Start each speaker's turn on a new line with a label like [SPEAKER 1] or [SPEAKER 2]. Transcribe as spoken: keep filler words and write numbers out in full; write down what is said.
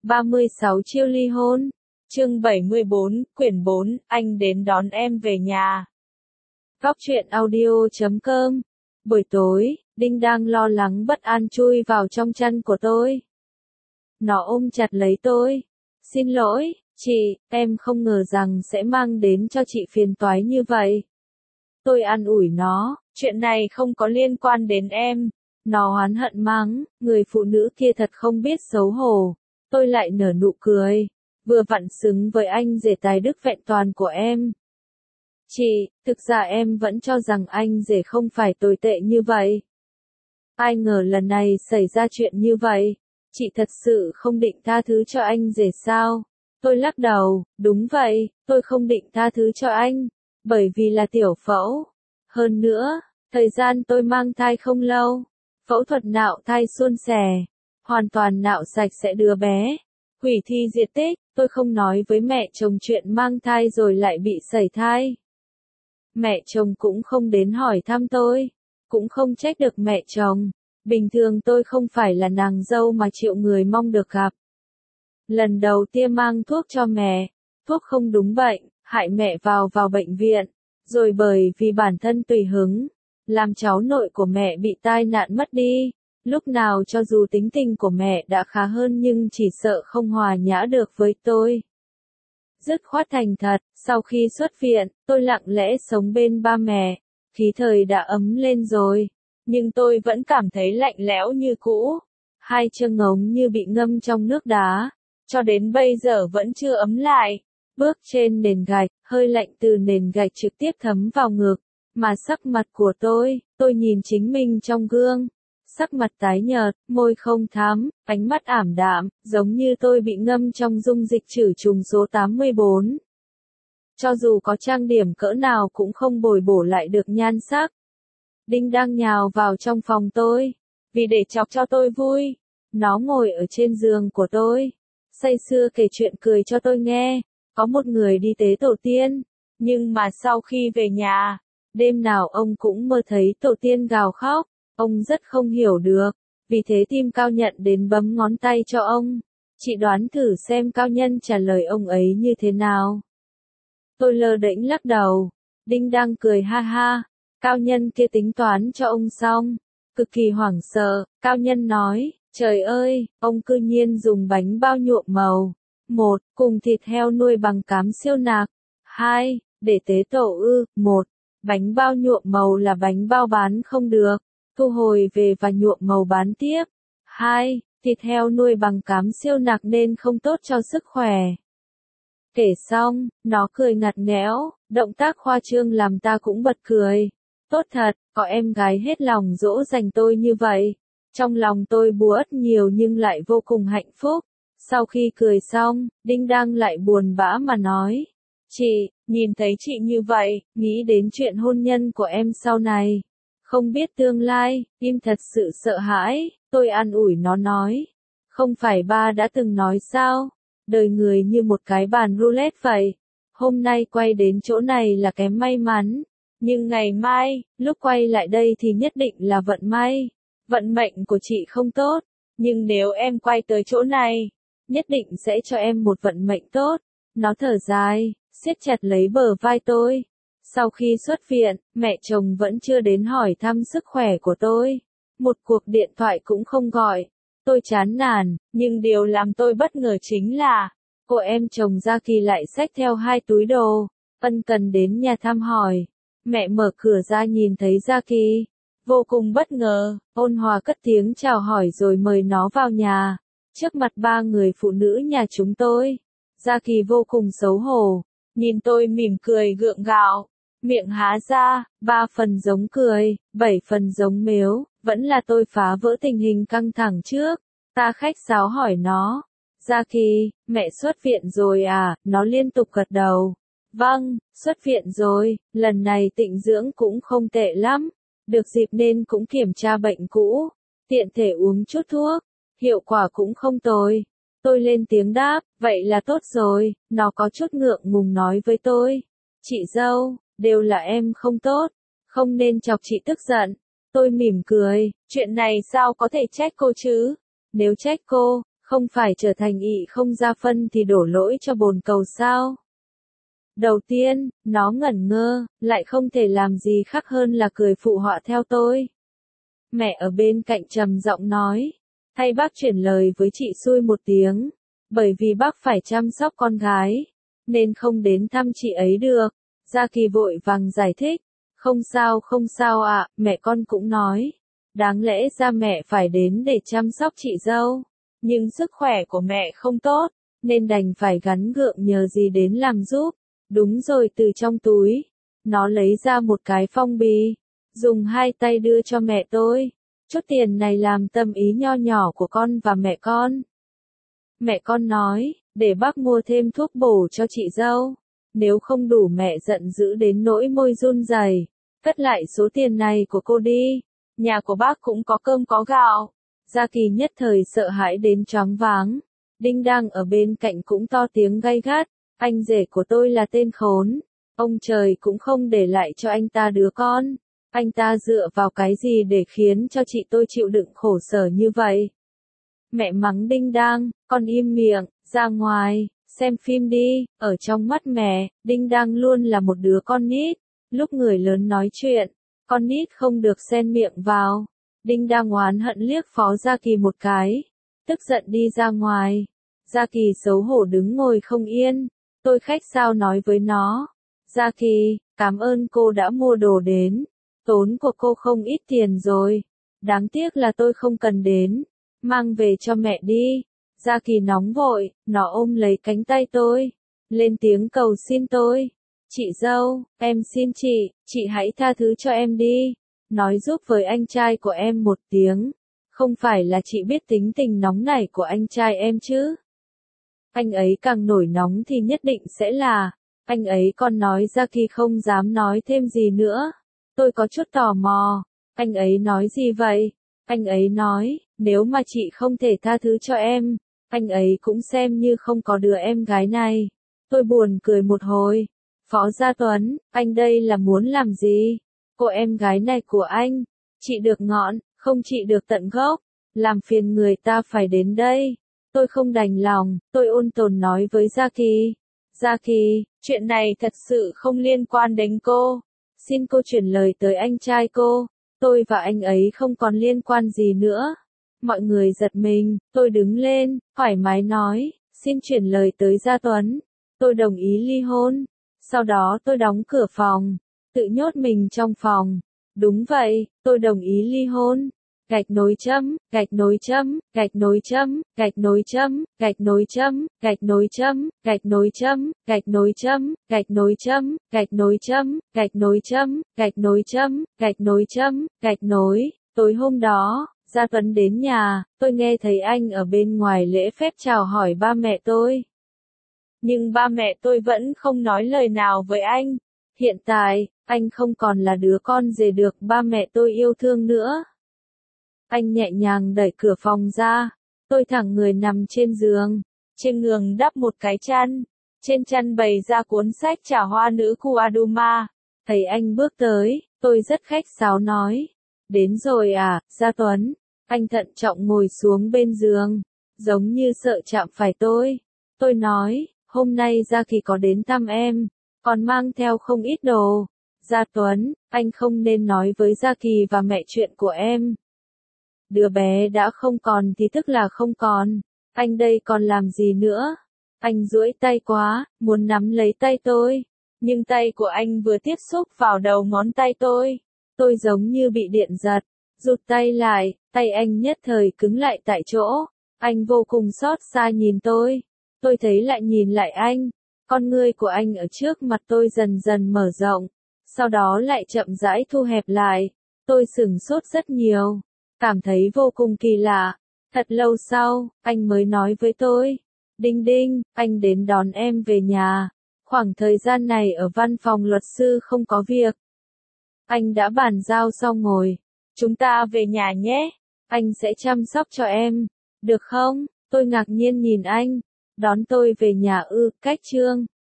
[SPEAKER 1] ba mươi sáu chiêu ly hôn. Chương bảy mươi bốn, quyển bốn, anh đến đón em về nhà. Góc truyện audio chấm com. Buổi tối, Đinh đang lo lắng bất an chui vào trong chăn của tôi. Nó ôm chặt lấy tôi. Xin lỗi, chị, em không ngờ rằng sẽ mang đến cho chị phiền toái như vậy. Tôi an ủi nó, chuyện này không có liên quan đến em. Nó oán hận mắng, người phụ nữ kia thật không biết xấu hổ. Tôi lại nở nụ cười, vừa vặn xứng với anh rể tài đức vẹn toàn của em. Chị, thực ra em vẫn cho rằng anh rể không phải tồi tệ như vậy. Ai ngờ lần này xảy ra chuyện như vậy. Chị thật sự không định tha thứ cho anh rể sao? Tôi lắc đầu, đúng vậy, tôi không định tha thứ cho anh, bởi vì là tiểu phẫu. Hơn nữa, thời gian tôi mang thai không lâu, phẫu thuật nạo thai suôn sẻ, hoàn toàn nạo sạch sẽ đứa bé, hủy thi diệt tích. Tôi không nói với mẹ chồng chuyện mang thai rồi lại bị sẩy thai. Mẹ chồng cũng không đến hỏi thăm tôi, cũng không trách được mẹ chồng. Bình thường tôi không phải là nàng dâu mà triệu người mong được gặp. Lần đầu tiên mang thuốc cho mẹ, thuốc không đúng bệnh, hại mẹ vào vào bệnh viện, rồi bởi vì bản thân tùy hứng, làm cháu nội của mẹ bị tai nạn mất đi. Lúc nào cho dù tính tình của mẹ đã khá hơn nhưng chỉ sợ không hòa nhã được với tôi. Dứt khoát thành thật, sau khi xuất viện, tôi lặng lẽ sống bên ba mẹ, khí thời đã ấm lên rồi. Nhưng tôi vẫn cảm thấy lạnh lẽo như cũ, hai chân ngống như bị ngâm trong nước đá, cho đến bây giờ vẫn chưa ấm lại. Bước trên nền gạch, hơi lạnh từ nền gạch trực tiếp thấm vào ngực, mà sắc mặt của tôi, tôi nhìn chính mình trong gương, sắc mặt tái nhợt, môi không thắm, ánh mắt ảm đạm, giống như tôi bị ngâm trong dung dịch khử trùng số tám mươi bốn. Cho dù có trang điểm cỡ nào cũng không bồi bổ lại được nhan sắc. Đinh đang nhào vào trong phòng tôi, vì để chọc cho tôi vui. Nó ngồi ở trên giường của tôi, say sưa kể chuyện cười cho tôi nghe. Có một người đi tế tổ tiên, nhưng mà sau khi về nhà, đêm nào ông cũng mơ thấy tổ tiên gào khóc. Ông rất không hiểu được, vì thế Tim Cao Nhận đến bấm ngón tay cho ông. Chị đoán thử xem Cao Nhân trả lời ông ấy như thế nào. Tôi lơ đễnh lắc đầu. Đinh đang cười ha ha. Cao Nhân kia tính toán cho ông xong. Cực kỳ hoảng sợ, Cao Nhân nói, trời ơi, ông cư nhiên dùng bánh bao nhuộm màu. Một, cùng thịt heo nuôi bằng cám siêu nạc. Hai, để tế tổ ư. Một, bánh bao nhuộm màu là bánh bao bán không được. Thu hồi về và nhuộm màu bán tiếp. Hai, thịt heo nuôi bằng cám siêu nạc nên không tốt cho sức khỏe. Kể xong, nó cười ngặt nghẽo, động tác khoa trương làm ta cũng bật cười. Tốt thật, có em gái hết lòng dỗ dành tôi như vậy. Trong lòng tôi buốt nhiều nhưng lại vô cùng hạnh phúc. Sau khi cười xong, Đinh đang lại buồn bã mà nói. Chị, nhìn thấy chị như vậy, nghĩ đến chuyện hôn nhân của em sau này. Không biết tương lai, Tim thật sự sợ hãi. Tôi an ủi nó nói. Không phải ba đã từng nói sao? Đời người như một cái bàn roulette vậy. Hôm nay quay đến chỗ này là kém may mắn. Nhưng ngày mai, lúc quay lại đây thì nhất định là vận may. Vận mệnh của chị không tốt. Nhưng nếu em quay tới chỗ này, nhất định sẽ cho em một vận mệnh tốt. Nó thở dài, siết chặt lấy bờ vai tôi. Sau khi xuất viện, mẹ chồng vẫn chưa đến hỏi thăm sức khỏe của tôi. Một cuộc điện thoại cũng không gọi. Tôi chán nản, nhưng điều làm tôi bất ngờ chính là, cô em chồng Gia Kỳ lại xách theo hai túi đồ, ân cần đến nhà thăm hỏi. Mẹ mở cửa ra nhìn thấy Gia Kỳ, vô cùng bất ngờ, ôn hòa cất tiếng chào hỏi rồi mời nó vào nhà. Trước mặt ba người phụ nữ nhà chúng tôi, Gia Kỳ vô cùng xấu hổ, nhìn tôi mỉm cười gượng gạo, miệng há ra, ba phần giống cười, bảy phần giống mếu, vẫn là tôi phá vỡ tình hình căng thẳng trước. Ta khách sáo hỏi nó, Gia Kỳ, mẹ xuất viện rồi à? Nó liên tục gật đầu. Vâng, xuất viện rồi, lần này tịnh dưỡng cũng không tệ lắm, được dịp nên cũng kiểm tra bệnh cũ, tiện thể uống chút thuốc, hiệu quả cũng không tồi. Tôi lên tiếng đáp, vậy là tốt rồi. Nó có chút ngượng ngùng nói với tôi, chị dâu, đều là em không tốt, không nên chọc chị tức giận. Tôi mỉm cười, chuyện này sao có thể trách cô chứ? Nếu trách cô, Không phải trở thành ị không ra phân thì đổ lỗi cho bồn cầu sao? Đầu tiên, nó ngẩn ngơ, lại không thể làm gì khác hơn là cười phụ họa theo tôi. Mẹ ở bên cạnh trầm giọng nói, thay bác chuyển lời với chị xui một tiếng, bởi vì bác phải chăm sóc con gái, nên không đến thăm chị ấy được. Gia Kỳ vội vàng giải thích, không sao không sao ạ, mẹ con cũng nói, đáng lẽ ra mẹ phải đến để chăm sóc chị dâu, nhưng sức khỏe của mẹ không tốt, nên đành phải gắn gượng nhờ gì đến làm giúp. Đúng rồi, từ trong túi, nó lấy ra một cái phong bì, dùng hai tay đưa cho mẹ tôi. Chút tiền này làm tâm ý nho nhỏ của con và mẹ con. Mẹ con nói, để bác mua thêm thuốc bổ cho chị dâu. Nếu không đủ mẹ giận dữ đến nỗi môi run rẩy, cất lại số tiền này của cô đi. Nhà của bác cũng có cơm có gạo. Gia Kỳ nhất thời sợ hãi đến choáng váng. Đinh đang ở bên cạnh cũng to tiếng gay gắt. Anh rể của tôi là tên khốn. Ông trời cũng không để lại cho anh ta đứa con. Anh ta dựa vào cái gì để khiến cho chị tôi chịu đựng khổ sở như vậy? Mẹ mắng Đinh đang, con im miệng, ra ngoài, xem phim đi. Ở trong mắt mẹ, Đinh đang luôn là một đứa con nít. Lúc người lớn nói chuyện, con nít không được xen miệng vào. Đinh đang oán hận liếc Phó Gia Kỳ một cái, tức giận đi ra ngoài. Gia Kỳ xấu hổ đứng ngồi không yên. Tôi khách sao nói với nó, Gia Kỳ, cảm ơn cô đã mua đồ đến. Tốn của cô không ít tiền rồi. Đáng tiếc là tôi không cần đến. Mang về cho mẹ đi. Gia Kỳ nóng vội, nó ôm lấy cánh tay tôi. Lên tiếng cầu xin tôi. Chị dâu, em xin chị, chị hãy tha thứ cho em đi. Nói giúp với anh trai của em một tiếng. Không phải là chị biết tính tình nóng nảy của anh trai em chứ. Anh ấy càng nổi nóng thì nhất định sẽ là. Anh ấy còn nói Gia Kỳ không dám nói thêm gì nữa. Tôi có chút tò mò. Anh ấy nói gì vậy? Anh ấy nói, nếu mà chị không thể tha thứ cho em, anh ấy cũng xem như không có đứa em gái này. Tôi buồn cười một hồi. Phó Gia Tuấn, anh đây là muốn làm gì? Cô em gái này của anh, chị được ngọn, không chị được tận gốc. Làm phiền người ta phải đến đây. Tôi không đành lòng, tôi ôn tồn nói với Gia Kỳ. Gia Kỳ, chuyện này thật sự không liên quan đến cô. Xin cô chuyển lời tới anh trai cô. Tôi và anh ấy không còn liên quan gì nữa. Mọi người giật mình, tôi đứng lên, thoải mái nói, xin chuyển lời tới Gia Tuấn. Tôi đồng ý ly hôn. Sau đó tôi đóng cửa phòng, tự nhốt mình trong phòng. Đúng vậy, tôi đồng ý ly hôn. Gạch nối chấm, gạch nối chấm, gạch nối chấm, gạch nối chấm, gạch nối chấm, gạch nối chấm, gạch nối chấm, gạch nối chấm, gạch nối chấm, gạch nối chấm, gạch nối chấm, gạch nối chấm, gạch nối chấm, gạch nối. Tối hôm đó, Gia Tuấn đến nhà, tôi nghe thấy anh ở bên ngoài lễ phép chào hỏi ba mẹ tôi. Nhưng ba mẹ tôi vẫn không nói lời nào với anh. Hiện tại, anh không còn là đứa con rể được ba mẹ tôi yêu thương nữa. Anh nhẹ nhàng đẩy cửa phòng ra. Tôi thẳng người nằm trên giường. Trên giường đắp một cái chăn. Trên chăn bày ra cuốn sách Trà hoa nữ Kuaduma. Thấy anh bước tới, tôi rất khách sáo nói. Đến rồi à, Gia Tuấn. Anh thận trọng ngồi xuống bên giường. Giống như sợ chạm phải tôi. Tôi nói, hôm nay Gia Kỳ có đến thăm em. Còn mang theo không ít đồ. Gia Tuấn, anh không nên nói với Gia Kỳ và mẹ chuyện của em. Đứa bé đã không còn thì tức là không còn. Anh đây còn làm gì nữa? Anh duỗi tay quá, muốn nắm lấy tay tôi. Nhưng tay của anh vừa tiếp xúc vào đầu ngón tay tôi. Tôi giống như bị điện giật. Rụt tay lại, tay anh nhất thời cứng lại tại chỗ. Anh vô cùng xót xa nhìn tôi. Tôi thấy lại nhìn lại anh. Con ngươi của anh ở trước mặt tôi dần dần mở rộng. Sau đó lại chậm rãi thu hẹp lại. Tôi sửng sốt rất nhiều. Cảm thấy vô cùng kỳ lạ. Thật lâu sau, anh mới nói với tôi. Đinh Đinh, anh đến đón em về nhà. Khoảng thời gian này ở văn phòng luật sư không có việc. Anh đã bàn giao xong rồi. Chúng ta về nhà nhé. Anh sẽ chăm sóc cho em. Được không? Tôi ngạc nhiên nhìn anh. Đón tôi về nhà ư, cách Trương.